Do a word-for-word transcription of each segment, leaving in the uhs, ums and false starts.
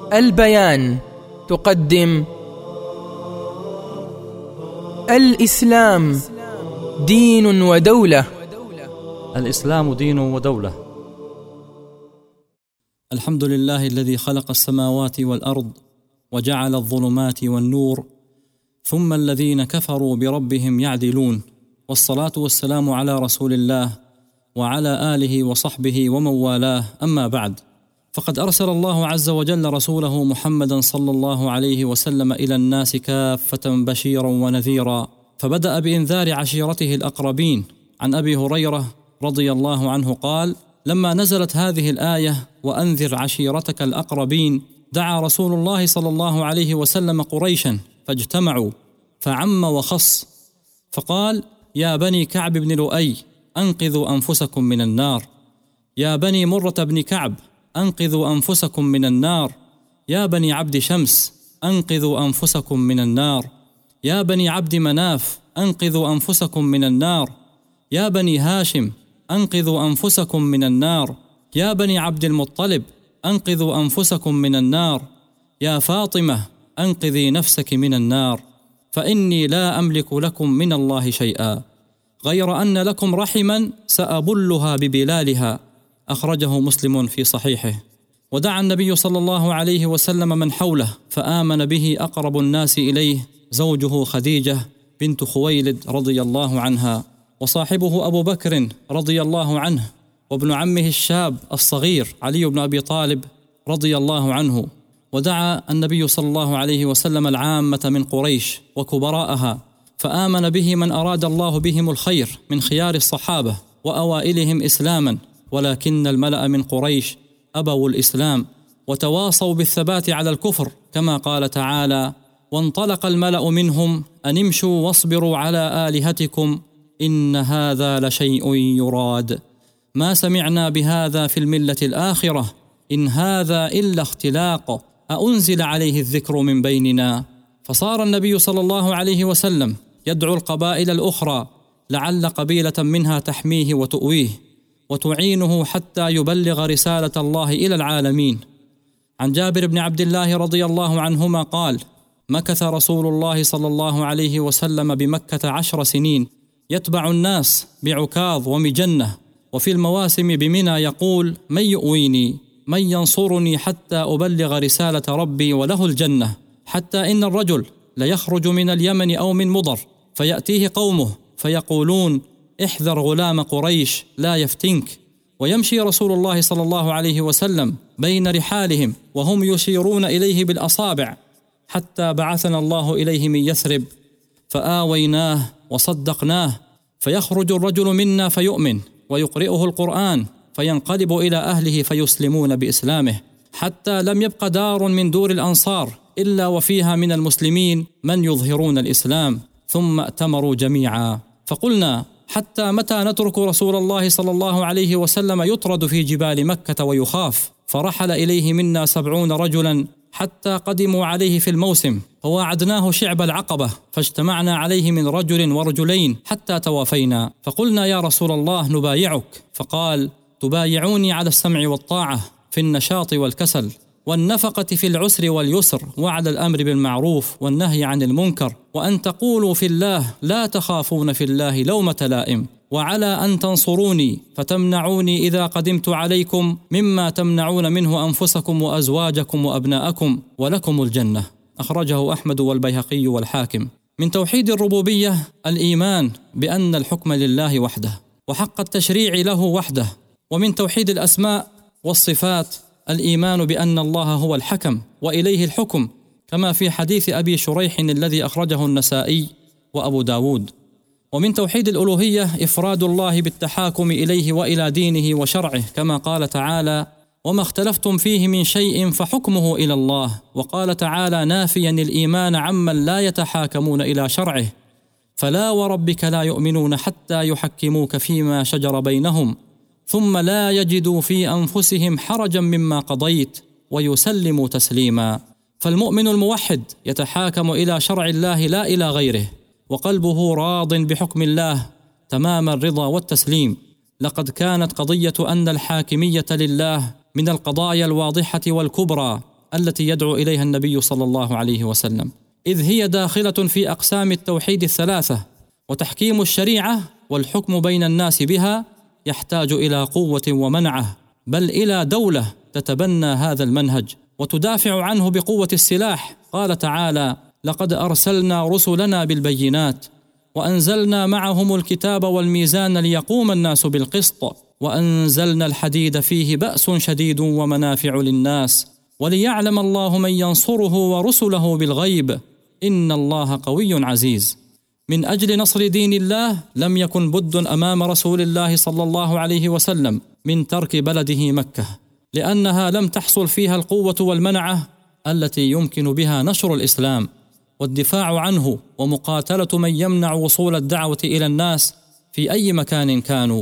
البيان تقدم الإسلام دين ودولة. الإسلام دين ودولة. الحمد لله الذي خلق السماوات والأرض وجعل الظلمات والنور، ثم الذين كفروا بربهم يعدلون، والصلاة والسلام على رسول الله وعلى آله وصحبه ومن والاه، أما بعد، فقد أرسل الله عز وجل رسوله محمدا صلى الله عليه وسلم إلى الناس كافة بشيرا ونذيرا، فبدأ بإنذار عشيرته الأقربين. عن أبي هريرة رضي الله عنه قال: لما نزلت هذه الآية وأنذر عشيرتك الأقربين، دعا رسول الله صلى الله عليه وسلم قريشا فاجتمعوا، فعم وخص، فقال: يا بني كعب بن لؤي أنقذوا أنفسكم من النار، يا بني مرة بن كعب أنقذوا أنفسكم من النار، يا بني عبد شمس أنقذوا أنفسكم من النار، يا بني عبد مناف أنقذوا أنفسكم من النار، يا بني هاشم أنقذوا أنفسكم من النار، يا بني عبد المطلب أنقذوا أنفسكم من النار، يا فاطمة أنقذي نفسك من النار، فإني لا أملك لكم من الله شيئا غير أن لكم رحما سأبلها ببلالها. أخرجه مسلم في صحيحه. ودعا النبي صلى الله عليه وسلم من حوله، فآمن به أقرب الناس إليه زوجه خديجة بنت خويلد رضي الله عنها، وصاحبه أبو بكر رضي الله عنه، وابن عمه الشاب الصغير علي بن أبي طالب رضي الله عنه. ودعا النبي صلى الله عليه وسلم العامة من قريش وكبراءها، فآمن به من أراد الله بهم الخير من خيار الصحابة وأوائلهم إسلاما، ولكن الملأ من قريش أبوا الإسلام وتواصوا بالثبات على الكفر، كما قال تعالى: وانطلق الملأ منهم أن امشوا واصبروا على آلهتكم إن هذا لشيء يراد، ما سمعنا بهذا في الملة الآخرة إن هذا إلا اختلاق أأنزل عليه الذكر من بيننا. فصار النبي صلى الله عليه وسلم يدعو القبائل الأخرى لعل قبيلة منها تحميه وتؤويه وتعينه حتى يبلغ رسالة الله إلى العالمين. عن جابر بن عبد الله رضي الله عنهما قال: مكث رسول الله صلى الله عليه وسلم بمكة عشر سنين يتبع الناس بعكاظ ومجنة، وفي المواسم بمنى يقول: من يؤويني، من ينصرني حتى أبلغ رسالة ربي وله الجنة، حتى إن الرجل ليخرج من اليمن أو من مضر فيأتيه قومه فيقولون: احذر غلام قريش لا يفتنك، ويمشي رسول الله صلى الله عليه وسلم بين رحالهم وهم يشيرون إليه بالأصابع، حتى بعثنا الله إليه من يثرب فآويناه وصدقناه، فيخرج الرجل منا فيؤمن ويقرئه القرآن فينقلب إلى أهله فيسلمون بإسلامه، حتى لم يبق دار من دور الأنصار إلا وفيها من المسلمين من يظهرون الإسلام، ثم ائتمروا جميعا. فقلنا: حتى متى نترك رسول الله صلى الله عليه وسلم يطرد في جبال مكة ويخاف؟ فرحل إليه منا سبعون رجلا حتى قدموا عليه في الموسم، فواعدناه شعب العقبة، فاجتمعنا عليه من رجل ورجلين حتى توافينا، فقلنا: يا رسول الله نبايعك، فقال: تبايعوني على السمع والطاعة في النشاط والكسل والنفقة في العسر واليسر، وعلى الأمر بالمعروف والنهي عن المنكر، وأن تقولوا في الله لا تخافون في الله لومة لائم، وعلى أن تنصروني فتمنعوني إذا قدمت عليكم مما تمنعون منه أنفسكم وأزواجكم وأبناءكم، ولكم الجنة. أخرجه أحمد والبيهقي والحاكم. من توحيد الربوبية الإيمان بأن الحكم لله وحده وحق التشريع له وحده. ومن توحيد الأسماء والصفات الإيمان بأن الله هو الحكم وإليه الحكم، كما في حديث أبي شريح الذي أخرجه النسائي وأبو داود. ومن توحيد الألوهية إفراد الله بالتحاكم إليه وإلى دينه وشرعه، كما قال تعالى: وما اختلفتم فيه من شيء فحكمه إلى الله. وقال تعالى نافيا الإيمان عمن لا يتحاكمون إلى شرعه: فلا وربك لا يؤمنون حتى يحكموك فيما شجر بينهم ثم لا يجدوا في أنفسهم حرجا مما قضيت ويسلموا تسليما. فالمؤمن الموحد يتحاكم إلى شرع الله لا إلى غيره، وقلبه راض بحكم الله تمام الرضا والتسليم. لقد كانت قضية أن الحاكمية لله من القضايا الواضحة والكبرى التي يدعو إليها النبي صلى الله عليه وسلم، إذ هي داخلة في أقسام التوحيد الثلاثة، وتحكيم الشريعة والحكم بين الناس بها يحتاج إلى قوة ومنعة، بل إلى دولة تتبنى هذا المنهج وتدافع عنه بقوة السلاح. قال تعالى: لقد أرسلنا رسلنا بالبينات وأنزلنا معهم الكتاب والميزان ليقوم الناس بالقسط وأنزلنا الحديد فيه بأس شديد ومنافع للناس وليعلم الله من ينصره ورسله بالغيب إن الله قوي عزيز. من أجل نصر دين الله لم يكن بد أمام رسول الله صلى الله عليه وسلم من ترك بلده مكة، لأنها لم تحصل فيها القوة والمنعة التي يمكن بها نشر الإسلام والدفاع عنه ومقاتلة من يمنع وصول الدعوة إلى الناس في أي مكان كانوا.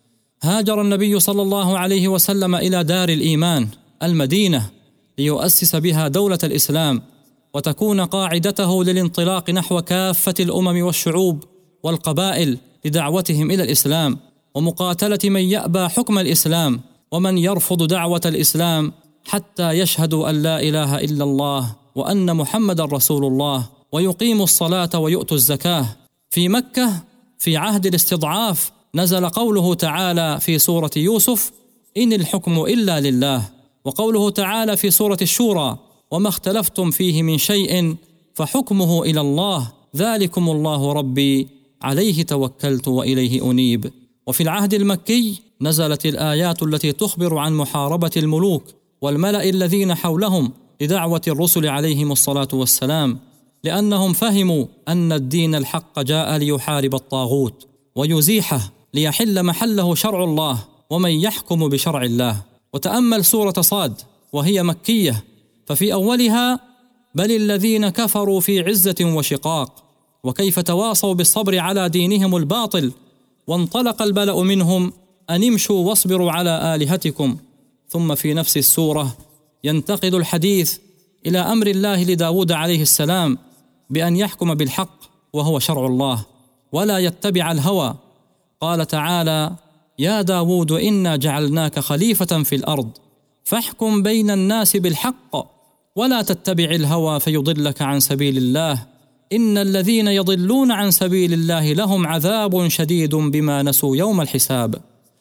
هاجر النبي صلى الله عليه وسلم إلى دار الإيمان المدينة ليؤسس بها دولة الإسلام وتكون قاعدته للانطلاق نحو كافة الأمم والشعوب والقبائل لدعوتهم إلى الإسلام ومقاتلة من يأبى حكم الإسلام ومن يرفض دعوة الإسلام حتى يشهدوا أن لا إله إلا الله وأن محمد رسول الله ويقيموا الصلاة ويؤتوا الزكاة. في مكة في عهد الاستضعاف نزل قوله تعالى في سورة يوسف: إن الحكم إلا لله، وقوله تعالى في سورة الشورى: وما اختلفتم فيه من شيء فحكمه إلى الله ذلكم الله ربي عليه توكلت وإليه أنيب. وفي العهد المكي نزلت الآيات التي تخبر عن محاربة الملوك والملأ الذين حولهم لدعوة الرسل عليهم الصلاة والسلام، لأنهم فهموا أن الدين الحق جاء ليحارب الطاغوت ويزيحه ليحل محله شرع الله ومن يحكم بشرع الله. وتأمل سورة صاد وهي مكية، ففي أولها: بل الذين كفروا في عزة وشقاق وكيف تواصوا بالصبر على دينهم الباطل وانطلق البلأ منهم أن امشوا واصبروا على آلهتكم. ثم في نفس السورة ينتقل الحديث إلى أمر الله لداود عليه السلام بأن يحكم بالحق وهو شرع الله ولا يتبع الهوى. قال تعالى: يا داود إنا جعلناك خليفة في الأرض فاحكم بين الناس بالحق ولا تتبع الهوى فيضلك عن سبيل الله إن الذين يضلون عن سبيل الله لهم عذاب شديد بما نسوا يوم الحساب.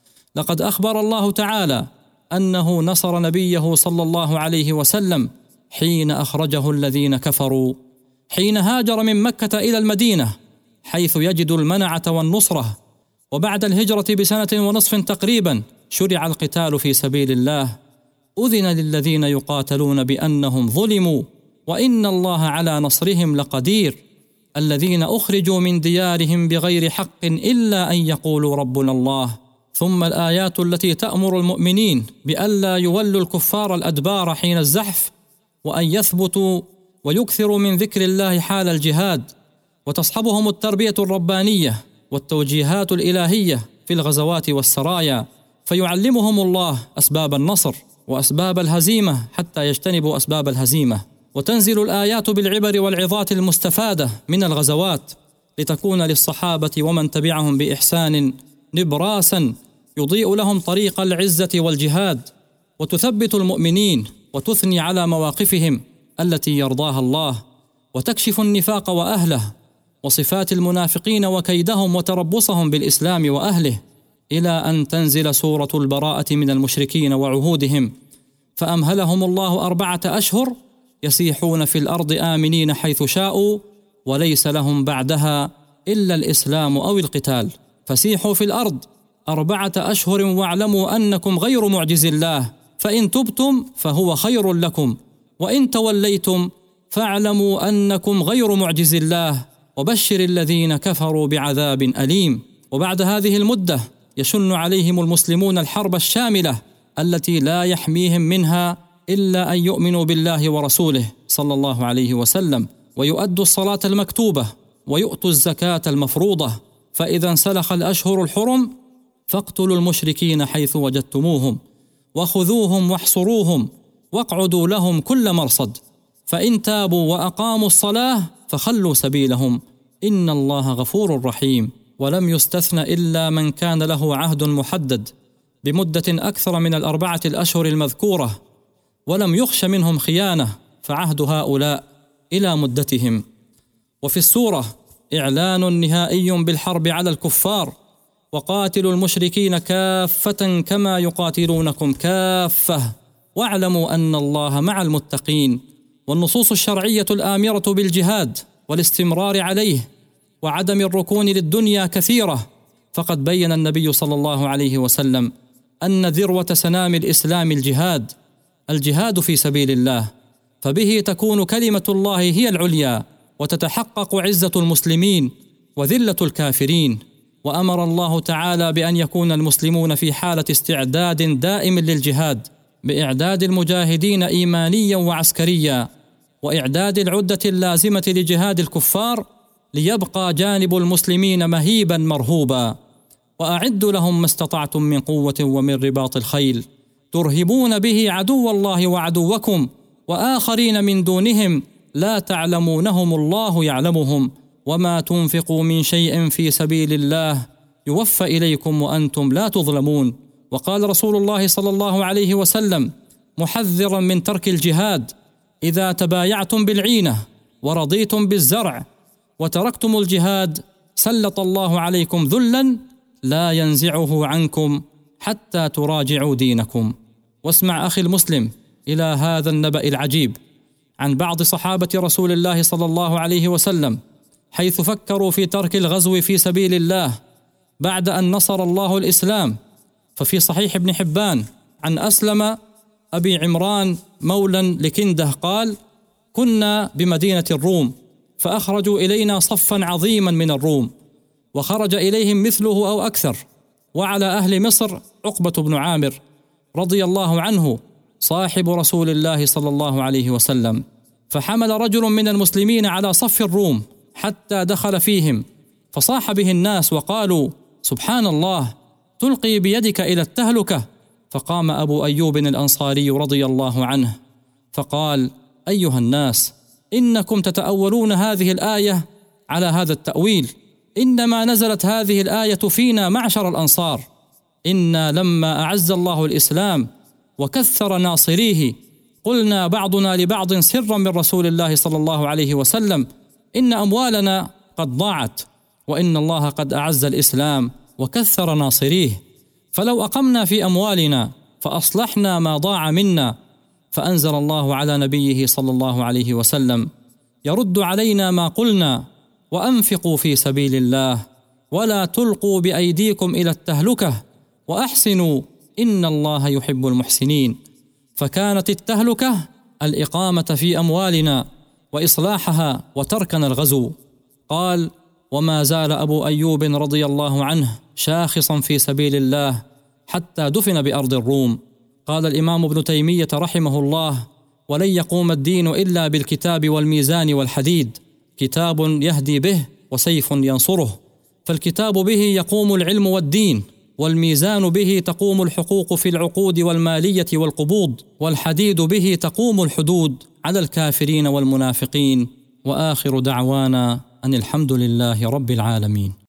لقد أخبر الله تعالى أنه نصر نبيه صلى الله عليه وسلم حين أخرجه الذين كفروا، حين هاجر من مكة إلى المدينة حيث يجد المنعة والنصرة. وبعد الهجرة بسنة ونصف تقريبا شرع القتال في سبيل الله، أذن للذين يقاتلون بأنهم ظلموا وإن الله على نصرهم لقدير. الذين أخرجوا من ديارهم بغير حق إلا أن يقولوا ربنا الله. ثم الآيات التي تأمر المؤمنين بألا يولوا الكفار الأدبار حين الزحف وأن يثبتوا ويكثروا من ذكر الله حال الجهاد، وتصحبهم التربية الربانية والتوجيهات الإلهية في الغزوات والسرايا، فيعلمهم الله أسباب النصر وأسباب الهزيمة حتى يجتنبوا أسباب الهزيمة. وتنزل الآيات بالعبر والعظات المستفادة من الغزوات لتكون للصحابة ومن تبعهم بإحسان نبراسا يضيء لهم طريق العزة والجهاد، وتثبت المؤمنين وتثني على مواقفهم التي يرضاها الله، وتكشف النفاق وأهله وصفات المنافقين وكيدهم وتربصهم بالإسلام وأهله، إلى أن تنزل سورة البراءة من المشركين وعهودهم، فأمهلهم الله أربعة أشهر يسيحون في الأرض آمنين حيث شاءوا وليس لهم بعدها إلا الإسلام أو القتال. فسيحوا في الأرض أربعة أشهر واعلموا أنكم غير معجز الله، فإن تبتم فهو خير لكم وإن توليتم فاعلموا أنكم غير معجز الله وبشر الذين كفروا بعذاب أليم. وبعد هذه المدة يشن عليهم المسلمون الحرب الشاملة التي لا يحميهم منها إلا أن يؤمنوا بالله ورسوله صلى الله عليه وسلم ويؤدوا الصلاة المكتوبة ويؤتوا الزكاة المفروضة. فإذا انسلخ الأشهر الحرم فاقتلوا المشركين حيث وجدتموهم وخذوهم واحصروهم واقعدوا لهم كل مرصد، فإن تابوا وأقاموا الصلاة فخلوا سبيلهم إن الله غفور رحيم. ولم يستثن إلا من كان له عهد محدد بمدة أكثر من الأربعة الأشهر المذكورة، ولم يخش منهم خيانة، فعهد هؤلاء إلى مدتهم. وفي السورة إعلان نهائي بالحرب على الكفار: وقاتلوا المشركين كافة كما يقاتلونكم كافة واعلموا أن الله مع المتقين. والنصوص الشرعية الآمرة بالجهاد والاستمرار عليه وعدم الركون للدنيا كثيرة، فقد بين النبي صلى الله عليه وسلم أن ذروة سنام الإسلام الجهاد الجهاد في سبيل الله، فبه تكون كلمة الله هي العليا وتتحقق عزة المسلمين وذلة الكافرين. وأمر الله تعالى بأن يكون المسلمون في حالة استعداد دائم للجهاد، بإعداد المجاهدين إيمانيا وعسكريا، وإعداد العدة اللازمة لجهاد الكفار، ليبقى جانب المسلمين مهيبا مرهوبا. وأعدوا لهم ما استطعتم من قوة ومن رباط الخيل ترهبون به عدو الله وعدوكم وآخرين من دونهم لا تعلمونهم الله يعلمهم وما تنفقوا من شيء في سبيل الله يوفى إليكم وأنتم لا تظلمون. وقال رسول الله صلى الله عليه وسلم محذرا من ترك الجهاد: إذا تبايعتم بالعينة ورضيتم بالزرع وتركتم الجهاد سلط الله عليكم ذلا لا ينزعه عنكم حتى تراجعوا دينكم. واسمع أخي المسلم إلى هذا النبأ العجيب عن بعض صحابة رسول الله صلى الله عليه وسلم، حيث فكروا في ترك الغزو في سبيل الله بعد أن نصر الله الإسلام. ففي صحيح ابن حبان عن أسلم أبي عمران مولا لكنده قال: كنا بمدينة الروم فأخرجوا إلينا صفا عظيما من الروم، وخرج إليهم مثله أو أكثر، وعلى أهل مصر عقبة بن عامر رضي الله عنه صاحب رسول الله صلى الله عليه وسلم، فحمل رجل من المسلمين على صف الروم حتى دخل فيهم، فصاح به الناس وقالوا: سبحان الله، تلقي بيدك إلى التهلكة. فقام أبو أيوب الأنصاري رضي الله عنه فقال: أيها الناس، إنكم تتأولون هذه الآية على هذا التأويل، إنما نزلت هذه الآية فينا معشر الأنصار، إنا لما أعز الله الإسلام وكثر ناصريه قلنا بعضنا لبعض سرا من رسول الله صلى الله عليه وسلم: إن أموالنا قد ضاعت، وإن الله قد أعز الإسلام وكثر ناصريه، فلو أقمنا في أموالنا فأصلحنا ما ضاع منا. فأنزل الله على نبيه صلى الله عليه وسلم: يرد علينا ما قلنا، وأنفقوا في سبيل الله ولا تلقوا بأيديكم إلى التهلكة وأحسنوا إن الله يحب المحسنين. فكانت التهلكة الإقامة في أموالنا وإصلاحها وتركنا الغزو. قال: وما زال أبو أيوب رضي الله عنه شاخصا في سبيل الله حتى دفن بأرض الروم. قال الإمام ابن تيمية رحمه الله: ولن يقوم الدين إلا بالكتاب والميزان والحديد، كتاب يهدي به وسيف ينصره. فالكتاب به يقوم العلم والدين، والميزان به تقوم الحقوق في العقود والمالية والقبوض، والحديد به تقوم الحدود على الكافرين والمنافقين. وآخر دعوانا أن الحمد لله رب العالمين.